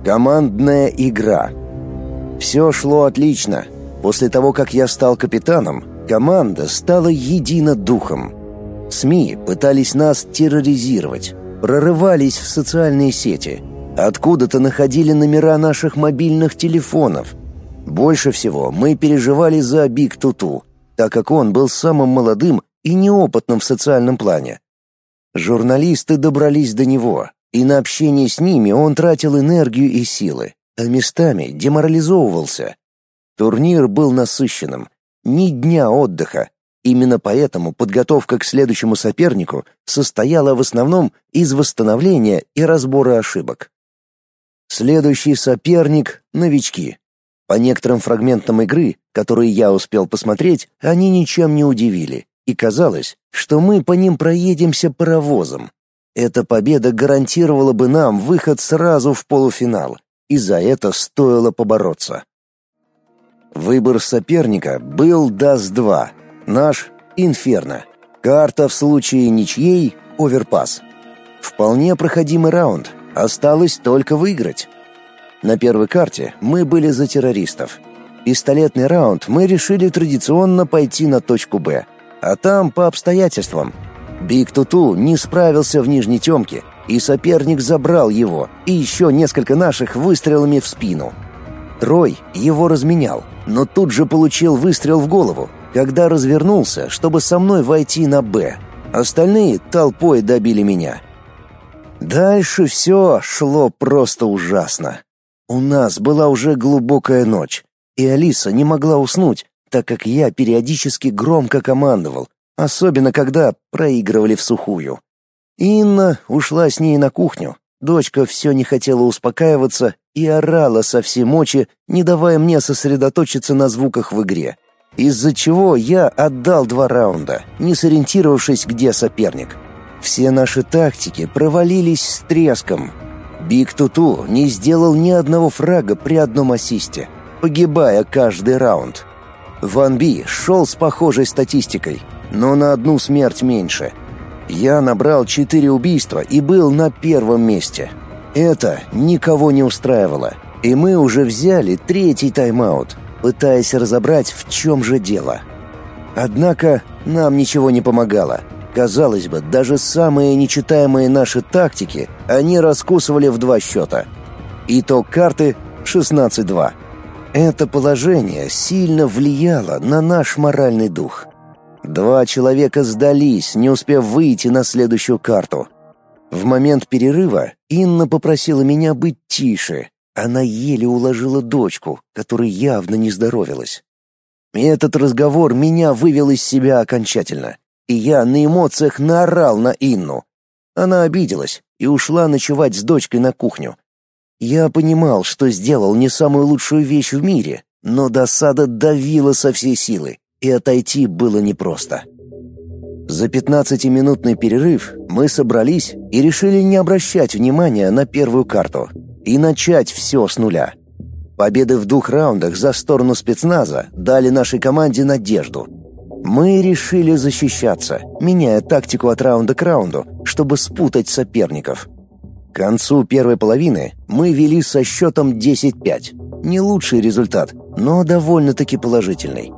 Командная игра. Все шло отлично. После того, как я стал капитаном, команда стала едино духом. СМИ пытались нас терроризировать, прорывались в социальные сети, откуда-то находили номера наших мобильных телефонов. Больше всего мы переживали за Биг Туту, так как он был самым молодым и неопытным в социальном плане. Журналисты добрались до него, и на общение с ними он тратил энергию и силы, а местами деморализовывался. Турнир был насыщенным, ни дня отдыха. Именно поэтому подготовка к следующему сопернику состояла в основном из восстановления и разбора ошибок. Следующий соперник — новички. По некоторым фрагментам игры, которые я успел посмотреть, они ничем не удивили, и казалось, что мы по ним проедемся паровозом. Эта победа гарантировала бы нам выход сразу в полуфинал, и за это стоило побороться. Выбор соперника был ДАС-2, наш — Инферно. Карта в случае ничьей — Оверпасс. Вполне проходимый раунд, осталось только выиграть. На первой карте мы были за террористов. Пистолетный раунд мы решили традиционно пойти на точку «Б», а там по обстоятельствам. Биг Туту не справился в нижней темке, и соперник забрал его, и еще несколько наших выстрелами в спину. Трой его разменял, но тут же получил выстрел в голову, когда развернулся, чтобы со мной войти на «Б». Остальные толпой добили меня. Дальше все шло просто ужасно. У нас была уже глубокая ночь, и Алиса не могла уснуть, так как я периодически громко командовал, особенно когда проигрывали всухую. Инна ушла с ней на кухню. Дочка все не хотела успокаиваться и орала со всей мочи, не давая мне сосредоточиться на звуках в игре, из-за чего я отдал 2 раунда, не сориентировавшись, где соперник. Все наши тактики провалились с треском. Биг Туту не сделал ни одного фрага при одном ассисте, погибая каждый раунд. Ван Би шел с похожей статистикой, но на 1 смерть меньше. Я набрал 4 убийства и был на первом месте. Это никого не устраивало, и мы уже взяли 3-й тайм-аут, пытаясь разобрать, в чем же дело. Однако нам ничего не помогало. Казалось бы, даже самые нечитаемые наши тактики они раскусывали в 2 счета. Итог карты — 16-2. Это положение сильно влияло на наш моральный дух. 2 человека сдались, не успев выйти на следующую карту. В момент перерыва Инна попросила меня быть тише. Она еле уложила дочку, которая явно не здоровилась. Этот разговор меня вывел из себя окончательно, и я на эмоциях наорал на Инну. Она обиделась и ушла ночевать с дочкой на кухню. Я понимал, что сделал не самую лучшую вещь в мире, но досада давила со всей силы, и отойти было непросто. За 15-минутный перерыв мы собрались и решили не обращать внимания на первую карту и начать все с нуля. Победы в 2 раундах за сторону спецназа дали нашей команде надежду. Мы решили защищаться, меняя тактику от раунда к раунду, чтобы спутать соперников. К концу первой половины мы вели со счетом 10-5. Не лучший результат, но довольно-таки положительный.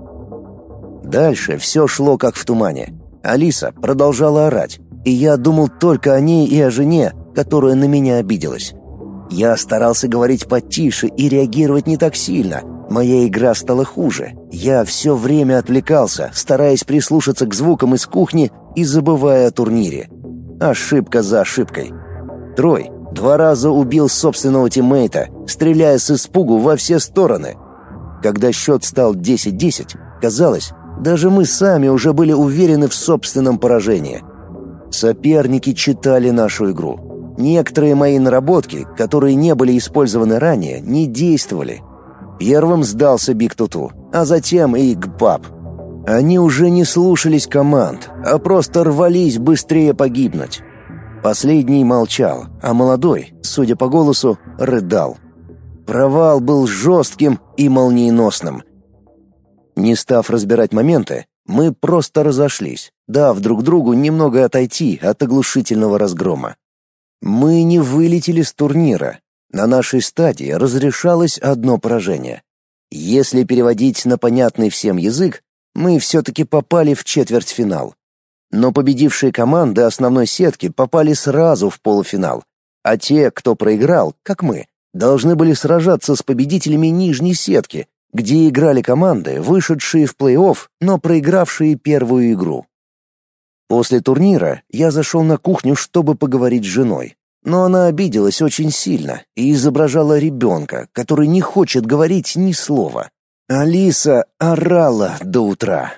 Дальше все шло как в тумане. Алиса продолжала орать, и я думал только о ней и о жене, которая на меня обиделась. Я старался говорить потише и реагировать не так сильно. Моя игра стала хуже. Я все время отвлекался, стараясь прислушаться к звукам из кухни и забывая о турнире. Ошибка за ошибкой. Трой 2 раза убил собственного тиммейта, стреляя с испугу во все стороны. Когда счет стал 10-10, казалось, даже мы сами уже были уверены в собственном поражении. Соперники читали нашу игру. Некоторые мои наработки, которые не были использованы ранее, не действовали. Первым сдался Биг Туту, а затем и Гпап. Они уже не слушались команд, а просто рвались быстрее погибнуть. Последний молчал, а молодой, судя по голосу, рыдал. Провал был жестким и молниеносным. Не став разбирать моменты, мы просто разошлись, дав друг другу немного отойти от оглушительного разгрома. Мы не вылетели с турнира, На нашей стадии разрешалось одно поражение. Если переводить на понятный всем язык, мы все-таки попали в четвертьфинал. Но победившие команды основной сетки попали сразу в полуфинал, а те, кто проиграл, как мы, должны были сражаться с победителями нижней сетки, где играли команды, вышедшие в плей-офф, но проигравшие первую игру. После турнира я зашел на кухню, чтобы поговорить с женой. Но она обиделась очень сильно и изображала ребенка, который не хочет говорить ни слова. Алиса орала до утра.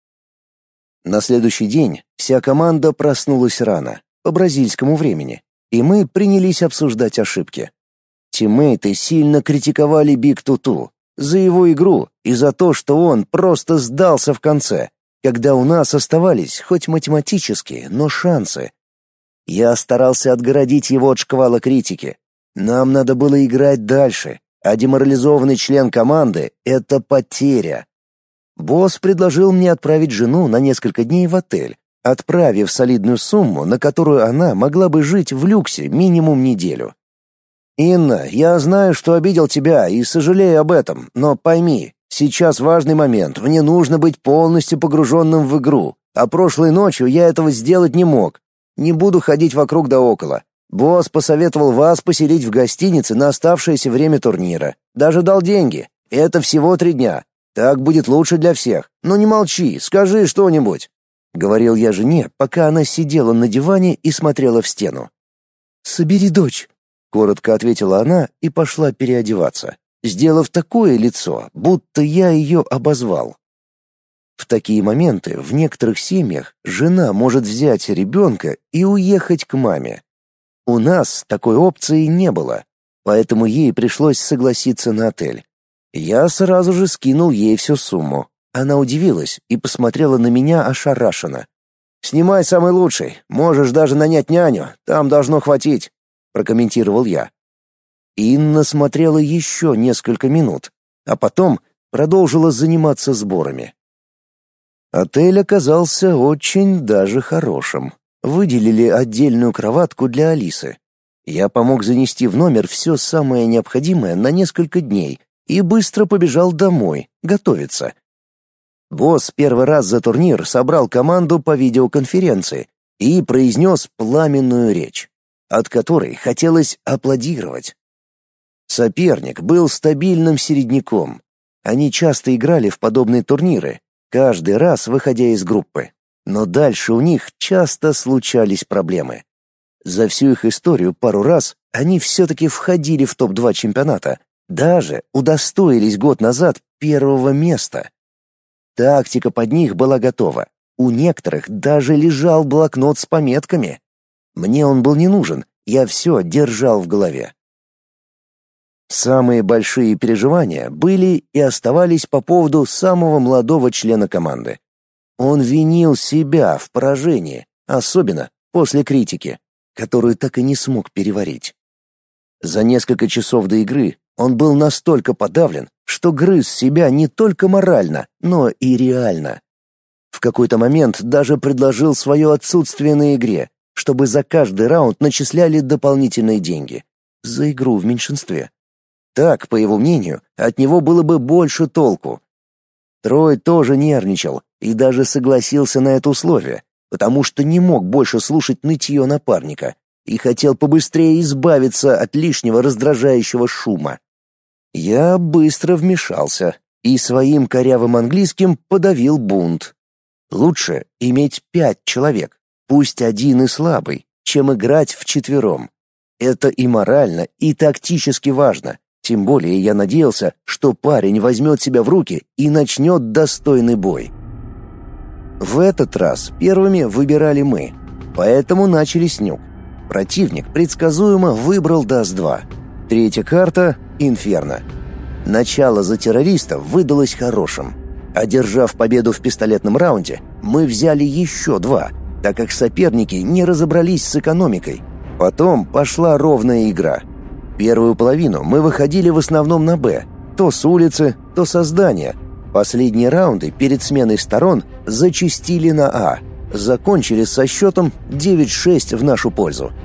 На следующий день вся команда проснулась рано, по бразильскому времени, и мы принялись обсуждать ошибки. Тиммейты сильно критиковали Биг Туту за его игру и за то, что он просто сдался в конце, когда у нас оставались хоть математические, но шансы. Я старался отгородить его от шквала критики. Нам надо было играть дальше, а деморализованный член команды — это потеря. Босс предложил мне отправить жену на несколько дней в отель, отправив солидную сумму, на которую она могла бы жить в люксе минимум неделю. «Инна, я знаю, что обидел тебя и сожалею об этом, но пойми, сейчас важный момент, мне нужно быть полностью погруженным в игру, а прошлой ночью я этого сделать не мог. Не буду ходить вокруг да около. Босс посоветовал вас поселить в гостинице на оставшееся время турнира. Даже дал деньги. Это всего 3 дня. Так будет лучше для всех. Ну не молчи, скажи что-нибудь», — говорил я жене, пока она сидела на диване и смотрела в стену. «Собери дочь», — коротко ответила она и пошла переодеваться, сделав такое лицо, будто я ее обозвал. В такие моменты в некоторых семьях жена может взять ребенка и уехать к маме. У нас такой опции не было, поэтому ей пришлось согласиться на отель. Я сразу же скинул ей всю сумму. Она удивилась и посмотрела на меня ошарашенно. «Снимай самый лучший, можешь даже нанять няню, там должно хватить», — прокомментировал я. Инна смотрела еще несколько минут, а потом продолжила заниматься сборами. Отель оказался очень даже хорошим. Выделили отдельную кроватку для Алисы. Я помог занести в номер все самое необходимое на несколько дней и быстро побежал домой, готовиться. Босс первый раз за турнир собрал команду по видеоконференции и произнес пламенную речь, от которой хотелось аплодировать. Соперник был стабильным середняком. Они часто играли в подобные турниры, каждый раз выходя из группы. Но дальше у них часто случались проблемы. За всю их историю пару раз они все-таки входили в топ-2 чемпионата, даже удостоились год назад 1-го места. Тактика под них была готова. У некоторых даже лежал блокнот с пометками. Мне он был не нужен, я все держал в голове. Самые большие переживания были и оставались по поводу самого молодого члена команды. Он винил себя в поражении, особенно после критики, которую так и не смог переварить. За несколько часов до игры он был настолько подавлен, что грыз себя не только морально, но и реально. В какой-то момент даже предложил свое отсутствие на игре, чтобы за каждый раунд начисляли дополнительные деньги. За игру в меньшинстве. Так, по его мнению, от него было бы больше толку. Трой тоже нервничал и даже согласился на это условие, потому что не мог больше слушать нытье напарника и хотел побыстрее избавиться от лишнего раздражающего шума. Я быстро вмешался и своим корявым английским подавил бунт. Лучше иметь 5 человек, пусть один и слабый, чем играть вчетвером. Это и морально, и тактически важно. Тем более я надеялся, что парень возьмет себя в руки и начнет достойный бой. В этот раз первыми выбирали мы, поэтому начали с нюк. Противник предсказуемо выбрал Даст-2. Третья карта — Инферно. Начало за террористов выдалось хорошим. Одержав победу в пистолетном раунде, мы взяли еще 2, так как соперники не разобрались с экономикой. Потом пошла ровная игра. Первую половину мы выходили в основном на «Б», то с улицы, то со здания. Последние раунды перед сменой сторон зачастили на «А», закончили со счетом 9-6 в нашу пользу.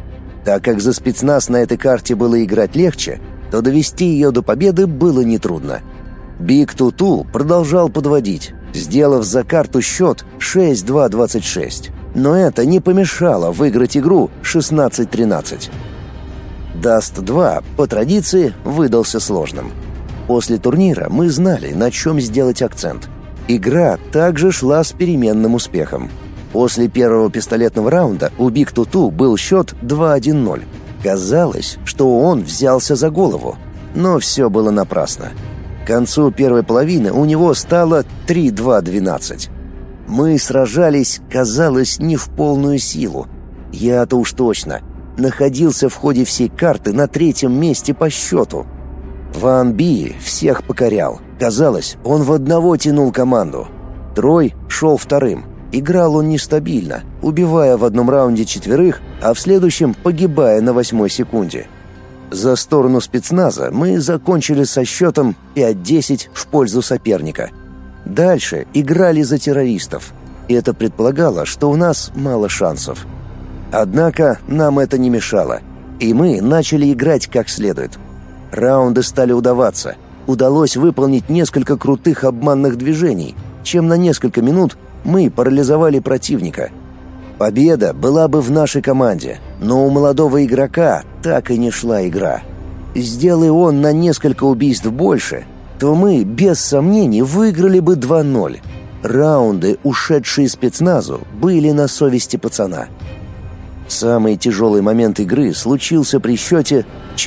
Так как за спецназ на этой карте было играть легче, то довести ее до победы было нетрудно. Биг Туту продолжал подводить, сделав за карту счет 6-2-26. Но это не помешало выиграть игру 16-13. Даст 2, по традиции, выдался сложным. После турнира мы знали, на чем сделать акцент. Игра также шла с переменным успехом. После первого пистолетного раунда у Биг Туту был счет 2-1-0. Казалось, что он взялся за голову, но все было напрасно. К концу первой половины у него стало 3-2-12. Мы сражались, казалось, не в полную силу. Я-то уж точно находился в ходе всей карты на 3-м месте по счету. Ван Би всех покорял. Казалось, он в одного тянул команду. Трой шел вторым. Играл он нестабильно, убивая в одном раунде 4, а в следующем погибая на 8-й секунде. За сторону спецназа мы закончили со счетом 5-10 в пользу соперника. Дальше играли за террористов, и это предполагало, что у нас мало шансов. Однако нам это не мешало, и мы начали играть как следует. Раунды стали удаваться. Удалось выполнить несколько крутых обманных движений, чем на несколько минут мы парализовали противника. Победа была бы в нашей команде, но у молодого игрока так и не шла игра. Сделай он на несколько убийств больше, то мы, без сомнений, выиграли бы 2-0. Раунды, ушедшие спецназу, были на совести пацана. Самый тяжелый момент игры случился при счете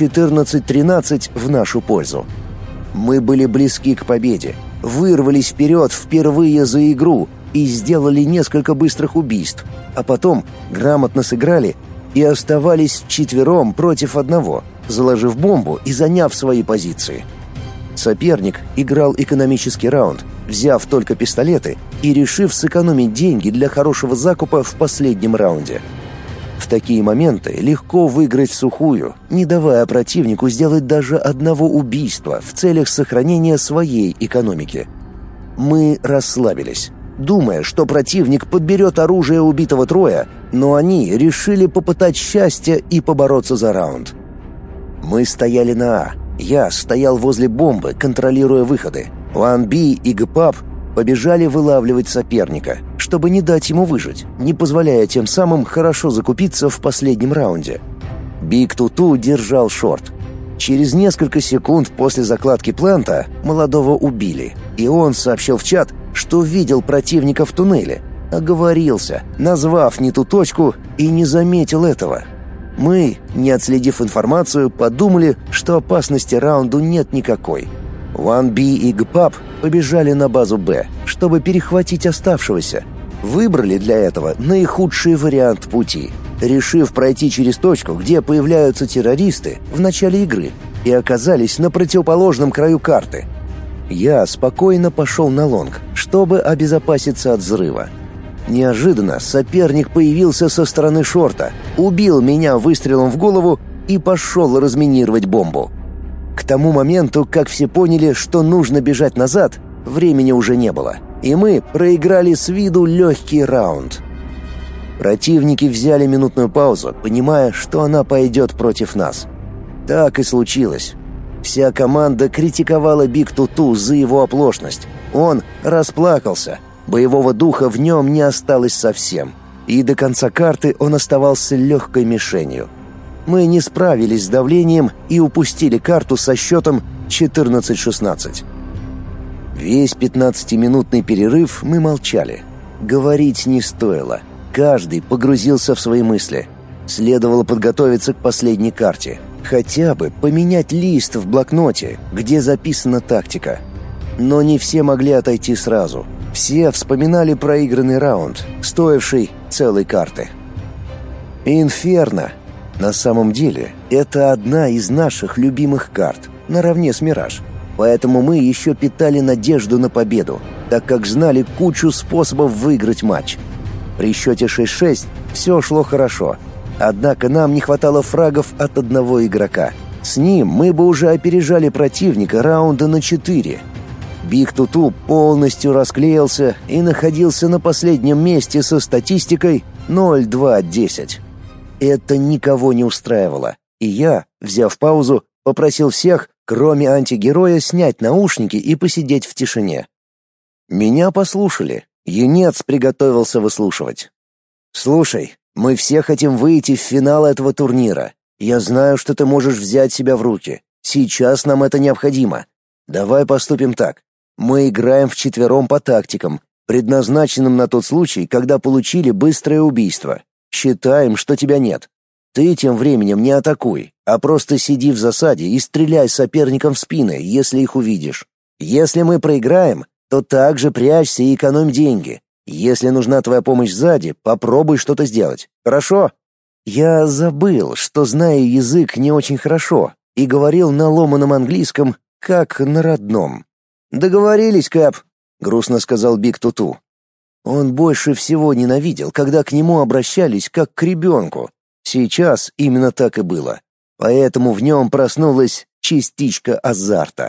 14-13 в нашу пользу. Мы были близки к победе, вырвались вперед впервые за игру и сделали несколько быстрых убийств, а потом грамотно сыграли и оставались вчетвером против одного, заложив бомбу и заняв свои позиции. Соперник играл экономический раунд, взяв только пистолеты и решив сэкономить деньги для хорошего закупа в последнем раунде. В такие моменты легко выиграть всухую, не давая противнику сделать даже одного убийства в целях сохранения своей экономики. Мы расслабились, думая, что противник подберет оружие убитого Троя, но они решили попытать счастье и побороться за раунд. Мы стояли на А. Я стоял возле бомбы, контролируя выходы. Ван Би и Гпап побежали вылавливать соперника, чтобы не дать ему выжить, не позволяя тем самым хорошо закупиться в последнем раунде. Биг Туту держал шорт. Через несколько секунд после закладки планта молодого убили, и он сообщил в чат, что видел противника в туннеле, оговорился, назвав не ту точку, и не заметил этого. Мы, не отследив информацию, подумали, что опасности раунду нет никакой. Ван Би и Гпап побежали на базу Б, чтобы перехватить оставшегося. Выбрали для этого наихудший вариант пути, решив пройти через точку, где появляются террористы в начале игры, и оказались на противоположном краю карты. Я спокойно пошел на лонг, чтобы обезопаситься от взрыва. Неожиданно соперник появился со стороны шорта, убил меня выстрелом в голову и пошел разминировать бомбу. К тому моменту, как все поняли, что нужно бежать назад, времени уже не было, и мы проиграли с виду легкий раунд. Противники взяли минутную паузу, понимая, что она пойдет против нас. Так и случилось. Вся команда критиковала Биг Туту за его оплошность. Он расплакался. Боевого духа в нем не осталось совсем. И до конца карты он оставался легкой мишенью. Мы не справились с давлением и упустили карту со счетом 14-16. Весь 15-минутный перерыв мы молчали. Говорить не стоило. Каждый погрузился в свои мысли. Следовало подготовиться к последней карте. Хотя бы поменять лист в блокноте, где записана тактика. Но не все могли отойти сразу. Все вспоминали проигранный раунд, стоивший целой карты. «Инферно». На самом деле, это одна из наших любимых карт, наравне с «Мираж». Поэтому мы еще питали надежду на победу, так как знали кучу способов выиграть матч. При счете 6-6 все шло хорошо. Однако нам не хватало фрагов от одного игрока. С ним мы бы уже опережали противника раунда на 4. Биг Туту полностью расклеился и находился на последнем месте со статистикой 0-2-10. Это никого не устраивало, и я, взяв паузу, попросил всех, кроме антигероя, снять наушники и посидеть в тишине. Меня послушали. Юнец приготовился выслушивать. «Слушай, мы все хотим выйти в финал этого турнира. Я знаю, что ты можешь взять себя в руки. Сейчас нам это необходимо. Давай поступим так. Мы играем вчетвером по тактикам, предназначенным на тот случай, когда получили быстрое убийство. Считаем, что тебя нет. Ты тем временем не атакуй, а просто сиди в засаде и стреляй соперникам в спины, если их увидишь. Если мы проиграем, то также прячься и экономь деньги. Если нужна твоя помощь сзади, попробуй что-то сделать. Хорошо?» Я забыл, что знаю язык не очень хорошо, и говорил на ломаном английском, как на родном. «Договорились, Кэп», — грустно сказал Биг Туту. Он больше всего ненавидел, когда к нему обращались как к ребенку. Сейчас именно так и было. Поэтому в нем проснулась частичка азарта.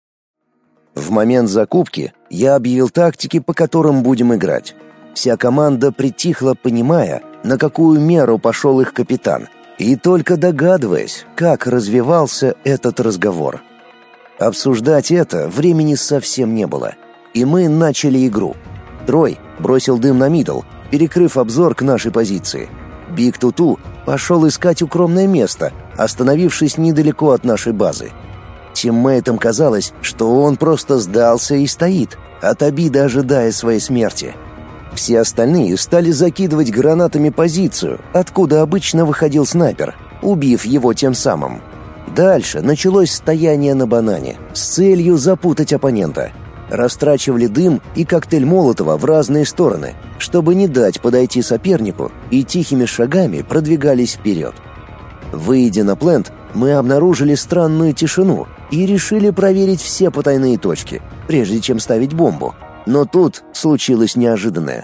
В момент закупки я объявил тактики, по которым будем играть. Вся команда притихла, понимая, на какую меру пошел их капитан, и только догадываясь, как развивался этот разговор. Обсуждать это времени совсем не было, и мы начали игру. Трой бросил дым на мидл, перекрыв обзор к нашей позиции. Биг Туту пошел искать укромное место, остановившись недалеко от нашей базы. Тиммейтам казалось, что он просто сдался и стоит, от обиды ожидая своей смерти. Все остальные стали закидывать гранатами позицию, откуда обычно выходил снайпер, убив его тем самым. Дальше началось стояние на банане с целью запутать оппонента. Растрачивали дым и коктейль Молотова в разные стороны, чтобы не дать подойти сопернику, и тихими шагами продвигались вперед. Выйдя на плент, мы обнаружили странную тишину и решили проверить все потайные точки, прежде чем ставить бомбу. Но тут случилось неожиданное.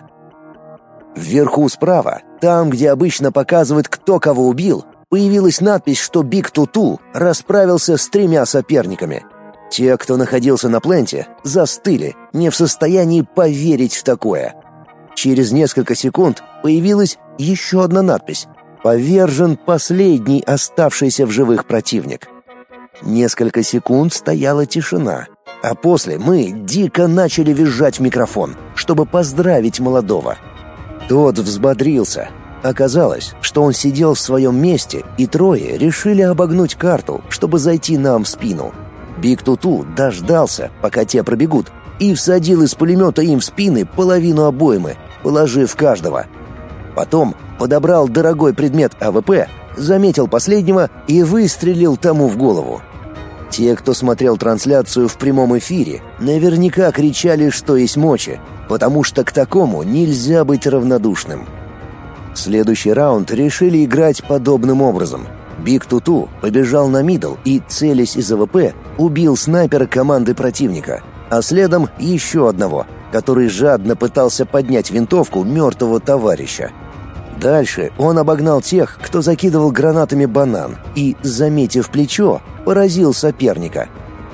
Вверху справа, там, где обычно показывают, кто кого убил, появилась надпись, что Биг Туту расправился с 3 соперниками. Те, кто находился на пленте, застыли, не в состоянии поверить в такое. Через несколько секунд появилась еще одна надпись: «Повержен последний оставшийся в живых противник». Несколько секунд стояла тишина, а после мы дико начали визжать в микрофон, чтобы поздравить молодого. Тот взбодрился. Оказалось, что он сидел в своем месте, и трое решили обогнуть карту, чтобы зайти нам в спину. Биг Туту дождался, пока те пробегут, и всадил из пулемета им в спины половину обоймы, положив каждого. Потом подобрал дорогой предмет АВП, заметил последнего и выстрелил тому в голову. Те, кто смотрел трансляцию в прямом эфире, наверняка кричали, что есть мочи, потому что к такому нельзя быть равнодушным. Следующий раунд решили играть подобным образом. Биг Туту побежал на мидл и, целясь из АВП, убил снайпера команды противника, а следом еще одного, который жадно пытался поднять винтовку мертвого товарища. Дальше он обогнал тех, кто закидывал гранатами банан, и, заметив плечо, поразил соперника.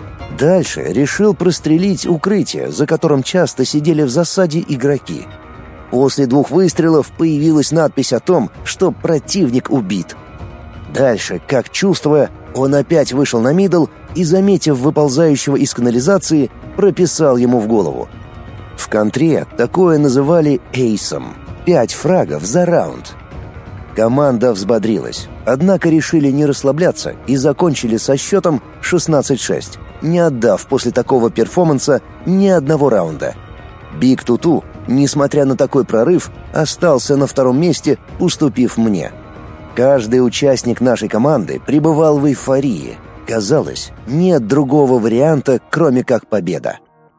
Дальше решил прострелить укрытие, за которым часто сидели в засаде игроки. После 2 выстрелов появилась надпись о том, что противник убит. Дальше, как чувствуя, он опять вышел на мидл и, заметив выползающего из канализации, прописал ему в голову. В контре такое называли эйсом. 5 фрагов за раунд. Команда взбодрилась, однако решили не расслабляться и закончили со счетом 16-6, не отдав после такого перформанса ни одного раунда. Биг Туту, несмотря на такой прорыв, остался на 2-м месте, уступив мне. Каждый участник нашей команды пребывал в эйфории. Казалось, нет другого варианта, кроме как победа.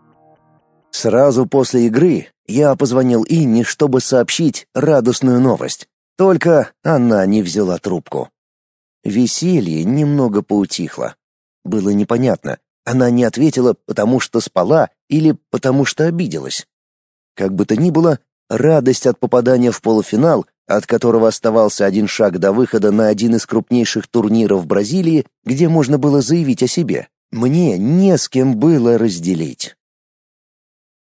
Сразу после игры я позвонил Инне, чтобы сообщить радостную новость. Только она не взяла трубку. Веселье немного поутихло. Было непонятно, она не ответила, потому что спала или потому что обиделась. Как бы то ни было, радость от попадания в полуфинал, от которого оставался 1 шаг до выхода на один из крупнейших турниров в Бразилии, где можно было заявить о себе, мне не с кем было разделить.